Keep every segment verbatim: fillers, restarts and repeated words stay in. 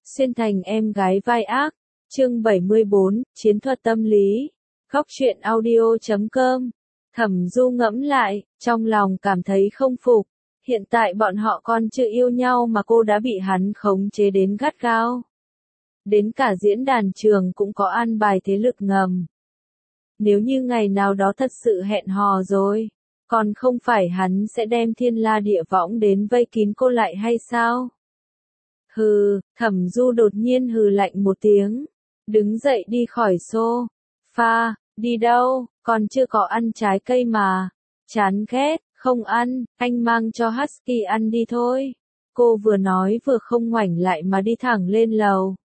Xuyên thành em gái vai ác, chương bảy mươi bốn, chiến thuật tâm lý. Góc truyện audio chấm com. Thẩm Du ngẫm lại, trong lòng cảm thấy không phục. Hiện tại bọn họ còn chưa yêu nhau mà cô đã bị hắn khống chế đến gắt gao. Đến cả diễn đàn trường cũng có an bài thế lực ngầm. Nếu như ngày nào đó thật sự hẹn hò rồi, còn không phải hắn sẽ đem thiên la địa võng đến vây kín cô lại hay sao? Hừ, Thẩm Du đột nhiên hừ lạnh một tiếng, đứng dậy đi khỏi sofa, đi đâu, còn chưa có ăn trái cây mà, chán ghét, không ăn, anh mang cho Husky ăn đi thôi. Cô vừa nói vừa không ngoảnh lại mà đi thẳng lên lầu.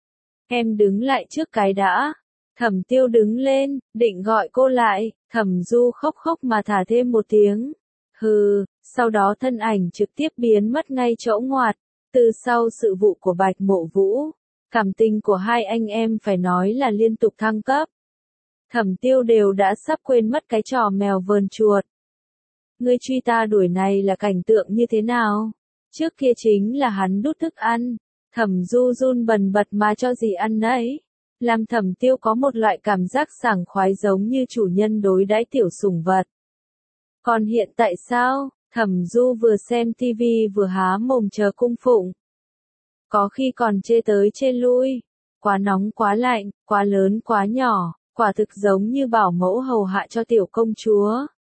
Em đứng lại trước cái đã. Thẩm Tiêu đứng lên, định gọi cô lại, Thẩm Du khóc khóc mà thả thêm một tiếng. Hừ, sau đó thân ảnh trực tiếp biến mất ngay chỗ ngoặt. Từ sau sự vụ của Bạch Mộ Vũ, cảm tình của hai anh em phải nói là liên tục thăng cấp. Thẩm Tiêu đều đã sắp quên mất cái trò mèo vờn chuột. Ngươi truy ta đuổi này là cảnh tượng như thế nào? Trước kia chính là hắn đút thức ăn, Thẩm Du run bần bật mà cho gì ăn nấy. Làm Thẩm Tiêu có một loại cảm giác sảng khoái giống như chủ nhân đối đãi tiểu sủng vật. Còn hiện tại sao? Thẩm Du vừa xem tivi vừa há mồm chờ cung phụng. Có khi còn chê tới chê lui. Quá nóng quá lạnh, quá lớn quá nhỏ, quả thực giống như bảo mẫu hầu hạ cho tiểu công chúa.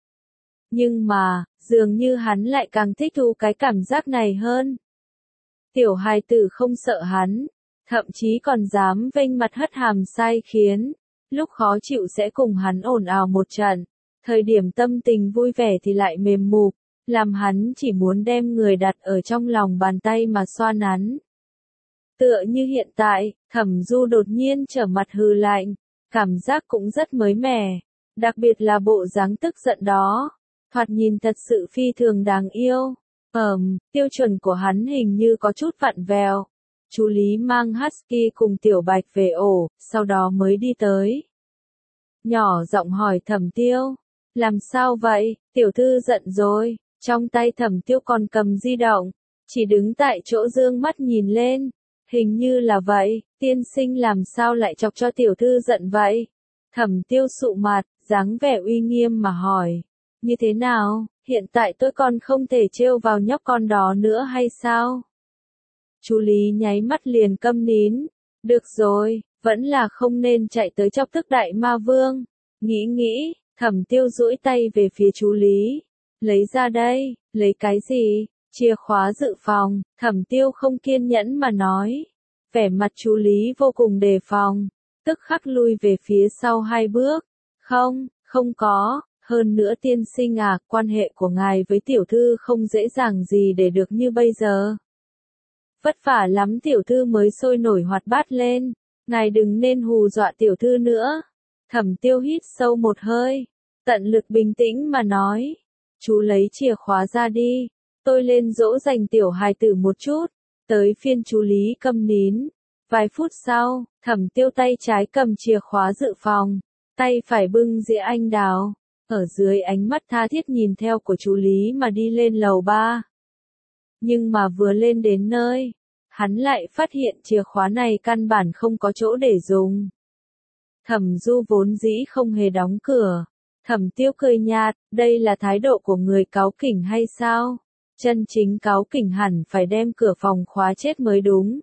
Nhưng mà, dường như hắn lại càng thích thú cái cảm giác này hơn. Tiểu hài tử không sợ hắn, thậm chí còn dám vênh mặt hất hàm sai khiến, lúc khó chịu sẽ cùng hắn ồn ào một trận, thời điểm tâm tình vui vẻ thì lại mềm mụp, làm hắn chỉ muốn đem người đặt ở trong lòng bàn tay mà xoa nắn. Tựa như hiện tại, Thẩm Du đột nhiên trở mặt hừ lạnh, cảm giác cũng rất mới mẻ, đặc biệt là bộ dáng tức giận đó, thoạt nhìn thật sự phi thường đáng yêu. Ờm, tiêu chuẩn của hắn hình như có chút vặn vẹo. Chú Lý mang Husky cùng Tiểu Bạch về ổ, sau đó mới đi tới. Nhỏ giọng hỏi Thẩm Tiêu, làm sao vậy, tiểu thư giận rồi, trong tay Thẩm Tiêu còn cầm di động, chỉ đứng tại chỗ dương mắt nhìn lên, hình như là vậy, tiên sinh làm sao lại chọc cho tiểu thư giận vậy? Thẩm Tiêu sụ mặt, dáng vẻ uy nghiêm mà hỏi, như thế nào, hiện tại tôi còn không thể trêu vào nhóc con đó nữa hay sao? Chú Lý nháy mắt liền câm nín, được rồi, vẫn là không nên chạy tới chọc tức đại ma vương. Nghĩ nghĩ, Thẩm Tiêu duỗi tay về phía chú Lý, lấy ra đây, lấy cái gì? Chìa khóa dự phòng. Thẩm Tiêu không kiên nhẫn mà nói. Vẻ mặt chú Lý vô cùng đề phòng, tức khắc lui về phía sau hai bước. Không, không có, hơn nữa tiên sinh à, quan hệ của ngài với tiểu thư không dễ dàng gì để được như bây giờ. Vất vả lắm tiểu thư mới sôi nổi hoạt bát lên, ngài đừng nên hù dọa tiểu thư nữa. Thẩm Tiêu hít sâu một hơi, tận lực bình tĩnh mà nói, chú lấy chìa khóa ra đi, tôi lên dỗ dành tiểu hài tử một chút. Tới phiên chú Lý câm nín. Vài phút sau, Thẩm Tiêu tay trái cầm chìa khóa dự phòng, tay phải bưng dĩa anh đào, ở dưới ánh mắt tha thiết nhìn theo của chú Lý mà đi lên lầu ba. Nhưng mà vừa lên đến nơi, hắn lại phát hiện chìa khóa này căn bản không có chỗ để dùng. Thẩm Du vốn dĩ không hề đóng cửa. Thẩm Tiêu cười nhạt, đây là thái độ của người cáu kỉnh hay sao? Chân chính cáu kỉnh hẳn phải đem cửa phòng khóa chết mới đúng.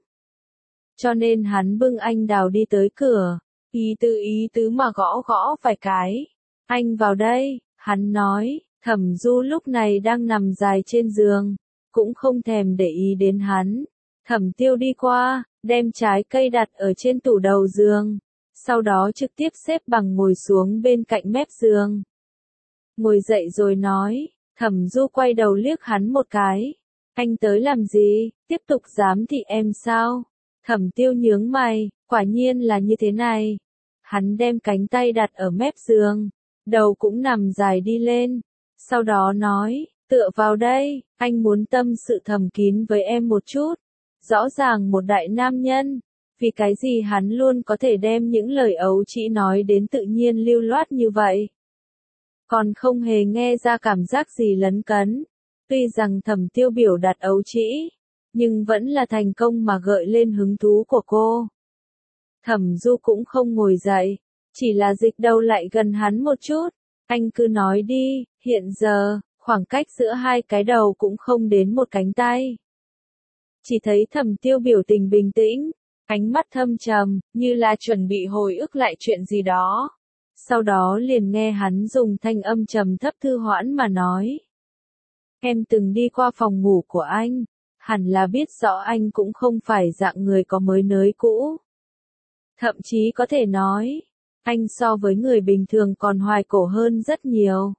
Cho nên hắn bưng anh đào đi tới cửa, ý tứ ý tứ mà gõ gõ vài cái. Anh vào đây, hắn nói. Thẩm Du lúc này đang nằm dài trên giường, cũng không thèm để ý đến hắn. Thẩm Tiêu đi qua, đem trái cây đặt ở trên tủ đầu giường, sau đó trực tiếp xếp bằng ngồi xuống bên cạnh mép giường. Ngồi dậy rồi nói. Thẩm Du quay đầu liếc hắn một cái. Anh tới làm gì, tiếp tục giám thị em sao? Thẩm Tiêu nhướng mày, quả nhiên là như thế này. Hắn đem cánh tay đặt ở mép giường, đầu cũng nằm dài đi lên. Sau đó nói, tựa vào đây, anh muốn tâm sự thầm kín với em một chút. Rõ ràng một đại nam nhân, vì cái gì hắn luôn có thể đem những lời ấu trĩ nói đến tự nhiên lưu loát như vậy. Còn không hề nghe ra cảm giác gì lấn cấn. Tuy rằng Thẩm Tiêu biểu đạt ấu trĩ, nhưng vẫn là thành công mà gợi lên hứng thú của cô. Thẩm Du cũng không ngồi dậy, chỉ là dịch đầu lại gần hắn một chút. Anh cứ nói đi, hiện giờ, khoảng cách giữa hai cái đầu cũng không đến một cánh tay. Chỉ thấy Thẩm Tiêu biểu tình bình tĩnh, ánh mắt thâm trầm, như là chuẩn bị hồi ức lại chuyện gì đó. Sau đó liền nghe hắn dùng thanh âm trầm thấp thư hoãn mà nói. Em từng đi qua phòng ngủ của anh, hẳn là biết rõ anh cũng không phải dạng người có mới nới cũ. Thậm chí có thể nói, anh so với người bình thường còn hoài cổ hơn rất nhiều.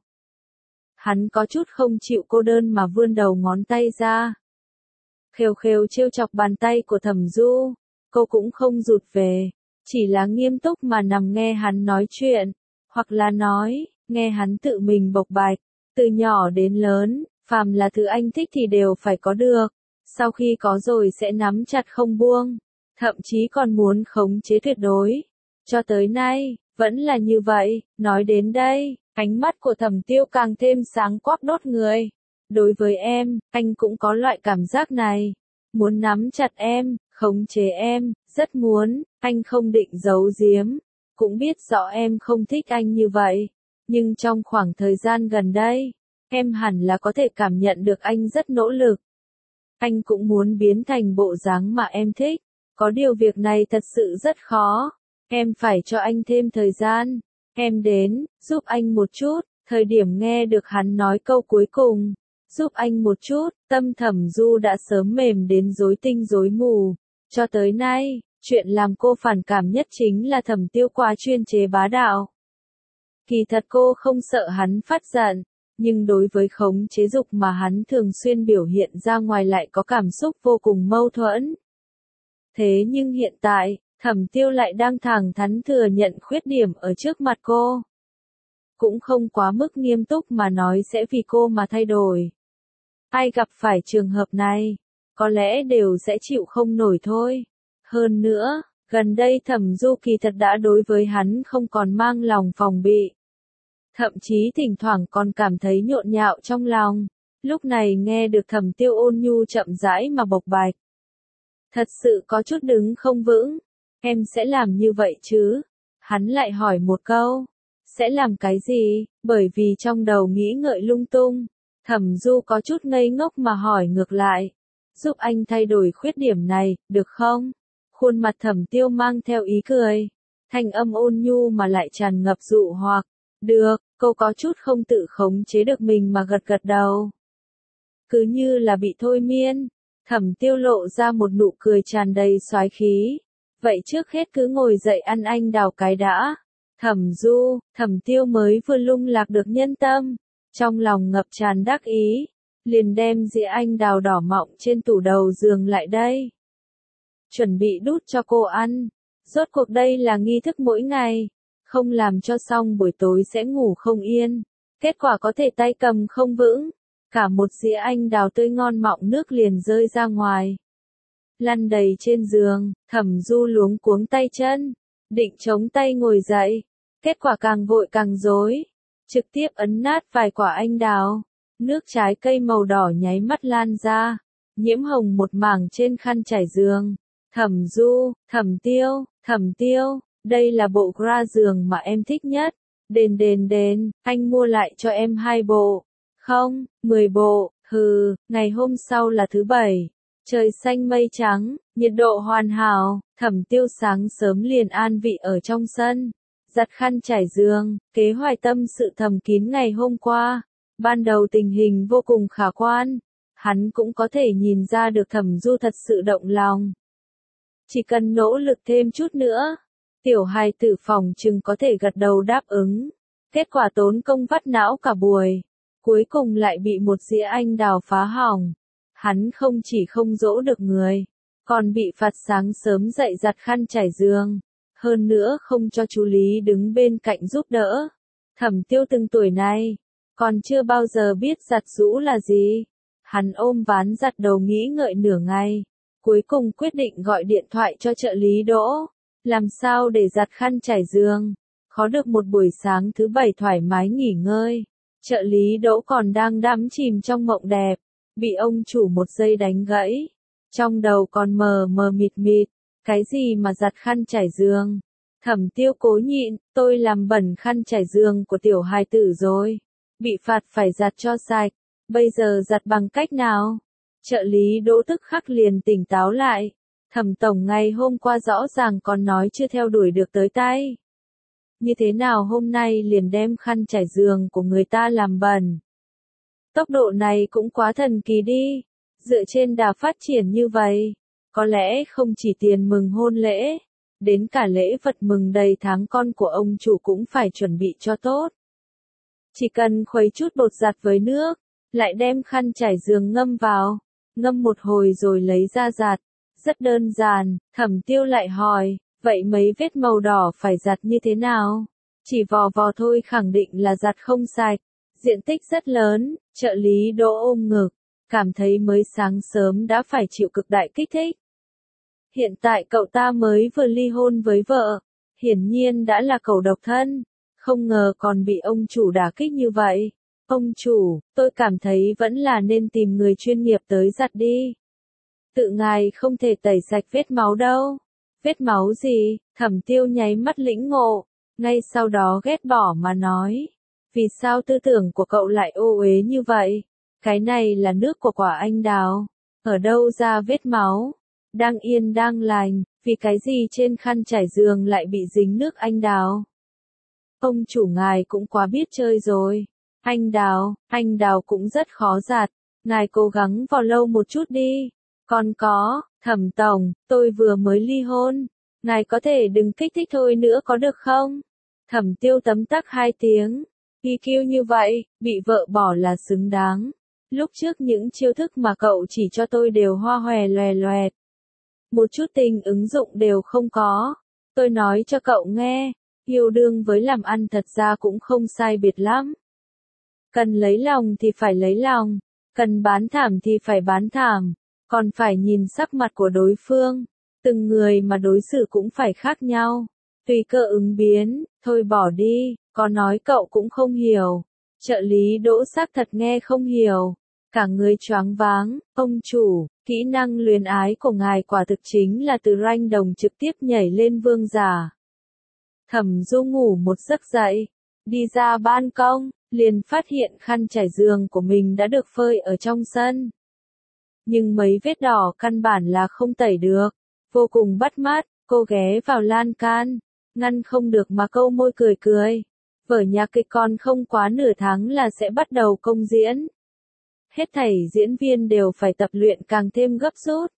Hắn có chút không chịu cô đơn mà vươn đầu ngón tay ra. Khều khều trêu chọc bàn tay của Thẩm Du, cô cũng không rụt về, chỉ là nghiêm túc mà nằm nghe hắn nói chuyện, hoặc là nói, nghe hắn tự mình bộc bạch, từ nhỏ đến lớn, phàm là thứ anh thích thì đều phải có được, sau khi có rồi sẽ nắm chặt không buông, thậm chí còn muốn khống chế tuyệt đối. Cho tới nay, vẫn là như vậy. Nói đến đây, ánh mắt của Thẩm Tiêu càng thêm sáng quắc đốt người. Đối với em, anh cũng có loại cảm giác này. Muốn nắm chặt em, khống chế em, rất muốn, anh không định giấu giếm. Cũng biết rõ em không thích anh như vậy. Nhưng trong khoảng thời gian gần đây, em hẳn là có thể cảm nhận được anh rất nỗ lực. Anh cũng muốn biến thành bộ dáng mà em thích. Có điều việc này thật sự rất khó. Em phải cho anh thêm thời gian. Em đến, giúp anh một chút. Thời điểm nghe được hắn nói câu cuối cùng, giúp anh một chút, tâm Thẩm Du đã sớm mềm đến rối tinh rối mù. Cho tới nay, chuyện làm cô phản cảm nhất chính là Thẩm Tiêu quá chuyên chế bá đạo. Kỳ thật cô không sợ hắn phát giận, nhưng đối với khống chế dục mà hắn thường xuyên biểu hiện ra ngoài lại có cảm xúc vô cùng mâu thuẫn. Thế nhưng hiện tại, Thẩm Tiêu lại đang thẳng thắn thừa nhận khuyết điểm ở trước mặt cô. Cũng không quá mức nghiêm túc mà nói sẽ vì cô mà thay đổi. Ai gặp phải trường hợp này, có lẽ đều sẽ chịu không nổi thôi. Hơn nữa, gần đây Thẩm Du kỳ thật đã đối với hắn không còn mang lòng phòng bị. Thậm chí thỉnh thoảng còn cảm thấy nhộn nhạo trong lòng. Lúc này nghe được Thẩm Tiêu ôn nhu chậm rãi mà bộc bạch. Thật sự có chút đứng không vững. Em sẽ làm như vậy chứ? Hắn lại hỏi một câu. Sẽ làm cái gì? Bởi vì trong đầu nghĩ ngợi lung tung. Thẩm Du có chút ngây ngốc mà hỏi ngược lại. Giúp anh thay đổi khuyết điểm này, được không? Khuôn mặt Thẩm Tiêu mang theo ý cười. Thanh âm ôn nhu mà lại tràn ngập dụ hoặc. Được, cô có chút không tự khống chế được mình mà gật gật đầu. Cứ như là bị thôi miên. Thẩm Tiêu lộ ra một nụ cười tràn đầy soái khí. Vậy trước hết cứ ngồi dậy ăn anh đào cái đã. Thẩm Du, Thẩm Tiêu mới vừa lung lạc được nhân tâm. Trong lòng ngập tràn đắc ý. Liền đem dĩa anh đào đỏ mọng trên tủ đầu giường lại đây. Chuẩn bị đút cho cô ăn. Rốt cuộc đây là nghi thức mỗi ngày. Không làm cho xong buổi tối sẽ ngủ không yên. Kết quả có thể tay cầm không vững. Cả một dĩa anh đào tươi ngon mọng nước liền rơi ra ngoài. Lăn đầy trên giường, Thẩm Du luống cuống tay chân. Định chống tay ngồi dậy. Kết quả càng vội càng rối. Trực tiếp ấn nát vài quả anh đào. Nước trái cây màu đỏ nháy mắt lan ra. Nhiễm hồng một mảng trên khăn trải giường. Thẩm Du, Thẩm Tiêu, Thẩm Tiêu. Đây là bộ bra giường mà em thích nhất. Đền đền đền, anh mua lại cho em hai bộ. Không, mười bộ, hừ, ngày hôm sau là thứ bảy. Trời xanh mây trắng, nhiệt độ hoàn hảo, Thẩm Tiêu sáng sớm liền an vị ở trong sân. Giặt khăn trải giường, kế hoạch tâm sự thầm kín ngày hôm qua. Ban đầu tình hình vô cùng khả quan. Hắn cũng có thể nhìn ra được Thẩm Du thật sự động lòng. Chỉ cần nỗ lực thêm chút nữa. Tiểu hài tử phòng chừng có thể gật đầu đáp ứng. Kết quả tốn công vắt não cả buổi. Cuối cùng lại bị một dĩa anh đào phá hỏng. Hắn không chỉ không dỗ được người, còn bị phạt sáng sớm dậy giặt khăn trải giường. Hơn nữa không cho chú Lý đứng bên cạnh giúp đỡ. Thẩm Tiêu từng tuổi này, còn chưa bao giờ biết giặt giũ là gì. Hắn ôm ván giặt đầu nghĩ ngợi nửa ngày. Cuối cùng quyết định gọi điện thoại cho trợ lý Đỗ. Làm sao để giặt khăn trải giường. Khó được một buổi sáng thứ bảy thoải mái nghỉ ngơi. Trợ lý Đỗ còn đang đắm chìm trong mộng đẹp. Bị ông chủ một giây đánh gãy. Trong đầu còn mờ mờ mịt mịt, cái gì mà giặt khăn trải giường. Thẩm Tiêu cố nhịn, tôi làm bẩn khăn trải giường của tiểu hài tử rồi. Bị phạt phải giặt cho sạch, bây giờ giặt bằng cách nào? Trợ lý Đỗ tức khắc liền tỉnh táo lại. Thẩm tổng ngày hôm qua rõ ràng còn nói chưa theo đuổi được tới tay. Như thế nào hôm nay liền đem khăn trải giường của người ta làm bẩn? Tốc độ này cũng quá thần kỳ đi. Dựa trên đà phát triển như vậy, có lẽ không chỉ tiền mừng hôn lễ, đến cả lễ vật mừng đầy tháng con của ông chủ cũng phải chuẩn bị cho tốt. Chỉ cần khuấy chút bột giặt với nước, lại đem khăn trải giường ngâm vào, ngâm một hồi rồi lấy ra giặt. Rất đơn giản. Thẩm Tiêu lại hỏi, vậy mấy vết màu đỏ phải giặt như thế nào? Chỉ vò vò thôi khẳng định là giặt không sạch. Diện tích rất lớn. Trợ lý Đỗ ôm ngực, cảm thấy mới sáng sớm đã phải chịu cực đại kích thích. Hiện tại cậu ta mới vừa ly hôn với vợ, hiển nhiên đã là cậu độc thân, không ngờ còn bị ông chủ đả kích như vậy. Ông chủ, tôi cảm thấy vẫn là nên tìm người chuyên nghiệp tới giặt đi. Tự ngài không thể tẩy sạch vết máu đâu. Vết máu gì? Thẩm Tiêu nháy mắt lĩnh ngộ, ngay sau đó ghét bỏ mà nói. Vì sao tư tưởng của cậu lại ô uế như vậy? Cái này là nước của quả anh đào. Ở đâu ra vết máu? Đang yên đang lành, vì cái gì trên khăn trải giường lại bị dính nước anh đào? Ông chủ ngài cũng quá biết chơi rồi. Anh đào, anh đào cũng rất khó giặt. Ngài cố gắng vào lâu một chút đi. Còn có, Thẩm tổng, tôi vừa mới ly hôn. Ngài có thể đừng kích thích thôi nữa có được không? Thẩm Tiêu tấm tắc hai tiếng. i kiu như vậy, bị vợ bỏ là xứng đáng. Lúc trước những chiêu thức mà cậu chỉ cho tôi đều hoa hòe loè loẹt. Một chút tình ứng dụng đều không có. Tôi nói cho cậu nghe, yêu đương với làm ăn thật ra cũng không sai biệt lắm. Cần lấy lòng thì phải lấy lòng, cần bán thảm thì phải bán thảm, còn phải nhìn sắc mặt của đối phương. Từng người mà đối xử cũng phải khác nhau. Tùy cơ ứng biến, thôi bỏ đi, có nói cậu cũng không hiểu. Trợ lý Đỗ xác thật nghe không hiểu. Cả người choáng váng, ông chủ, kỹ năng luyến ái của ngài quả thực chính là từ ranh đồng trực tiếp nhảy lên vương giả. Thẩm Du ngủ một giấc dậy, đi ra ban công, liền phát hiện khăn trải giường của mình đã được phơi ở trong sân. Nhưng mấy vết đỏ căn bản là không tẩy được, vô cùng bắt mắt, cô ghé vào lan can, ngăn không được mà câu môi cười cười. Vở nhạc kịch còn không quá nửa tháng là sẽ bắt đầu công diễn. Hết thảy diễn viên đều phải tập luyện càng thêm gấp rút.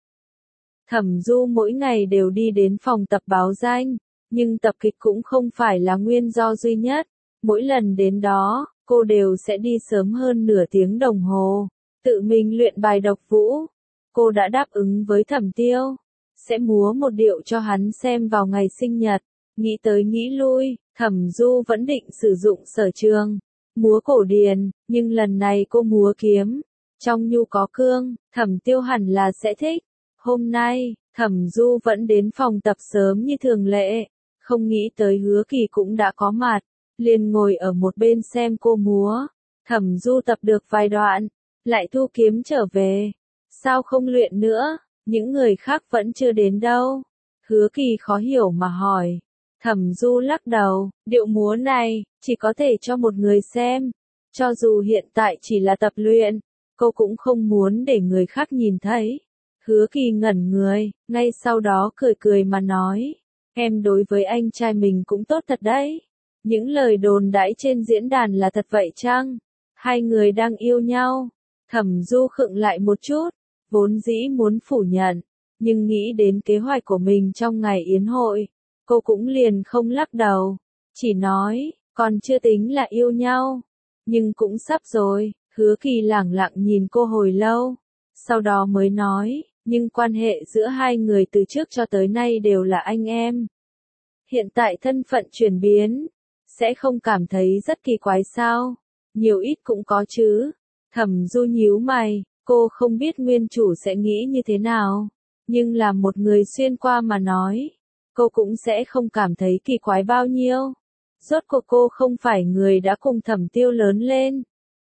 Thẩm Du mỗi ngày đều đi đến phòng tập báo danh, nhưng tập kịch cũng không phải là nguyên do duy nhất. Mỗi lần đến đó, cô đều sẽ đi sớm hơn nửa tiếng đồng hồ, tự mình luyện bài độc vũ. Cô đã đáp ứng với Thẩm Tiêu, sẽ múa một điệu cho hắn xem vào ngày sinh nhật. Nghĩ tới nghĩ lui, Thẩm Du vẫn định sử dụng sở trường múa cổ điển, nhưng lần này cô múa kiếm. Trong nhu có cương, Thẩm Tiêu hẳn là sẽ thích. Hôm nay, Thẩm Du vẫn đến phòng tập sớm như thường lệ, không nghĩ tới Hứa Kỳ cũng đã có mặt, liền ngồi ở một bên xem cô múa. Thẩm Du tập được vài đoạn, lại thu kiếm trở về. Sao không luyện nữa, những người khác vẫn chưa đến đâu. Hứa Kỳ khó hiểu mà hỏi. Thẩm Du lắc đầu, điệu múa này, chỉ có thể cho một người xem. Cho dù hiện tại chỉ là tập luyện, cô cũng không muốn để người khác nhìn thấy. Hứa Kỳ ngẩn người, ngay sau đó cười cười mà nói. Em đối với anh trai mình cũng tốt thật đấy. Những lời đồn đãi trên diễn đàn là thật vậy chăng? Hai người đang yêu nhau. Thẩm Du khựng lại một chút, vốn dĩ muốn phủ nhận, nhưng nghĩ đến kế hoạch của mình trong ngày yến hội, cô cũng liền không lắc đầu, chỉ nói, còn chưa tính là yêu nhau, nhưng cũng sắp rồi. Hứa Kỳ lẳng lặng nhìn cô hồi lâu, sau đó mới nói, nhưng quan hệ giữa hai người từ trước cho tới nay đều là anh em. Hiện tại thân phận chuyển biến, sẽ không cảm thấy rất kỳ quái sao? Nhiều ít cũng có chứ. Thẩm Du nhíu mày, cô không biết nguyên chủ sẽ nghĩ như thế nào, nhưng là một người xuyên qua mà nói, cô cũng sẽ không cảm thấy kỳ quái bao nhiêu. Rốt cuộc cô không phải người đã cùng Thẩm Tiêu lớn lên.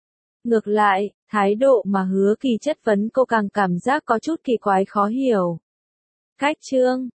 Ngược lại, thái độ mà Hứa Kỳ chất vấn cô càng cảm giác có chút kỳ quái khó hiểu. Khách trương,